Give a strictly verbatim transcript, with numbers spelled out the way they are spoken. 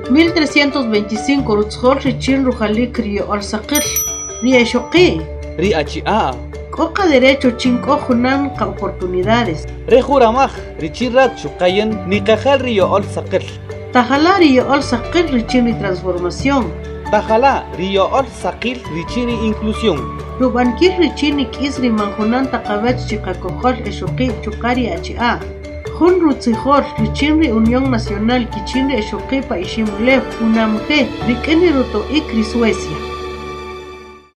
mil trescientos veinticinco rutzjol richin rujalik rio alsaqil ria shoqi ri achia Coca derecho chinko junan ka oportunidades rejuramaj richirrat chuqayan ni qajal rio alsaqil tajala rio alsaqil richin transformación tajala rio alsaqil richini inclusión rubankir richini kisri manjunan taqabach chiqakojol eshoqi chuqari achia Jun Rutzijor, Richinri Unión Nacional, Kichinri Eshoqipa y Shimulef, Unamje, Rikeni Ruto Ikri Suecia.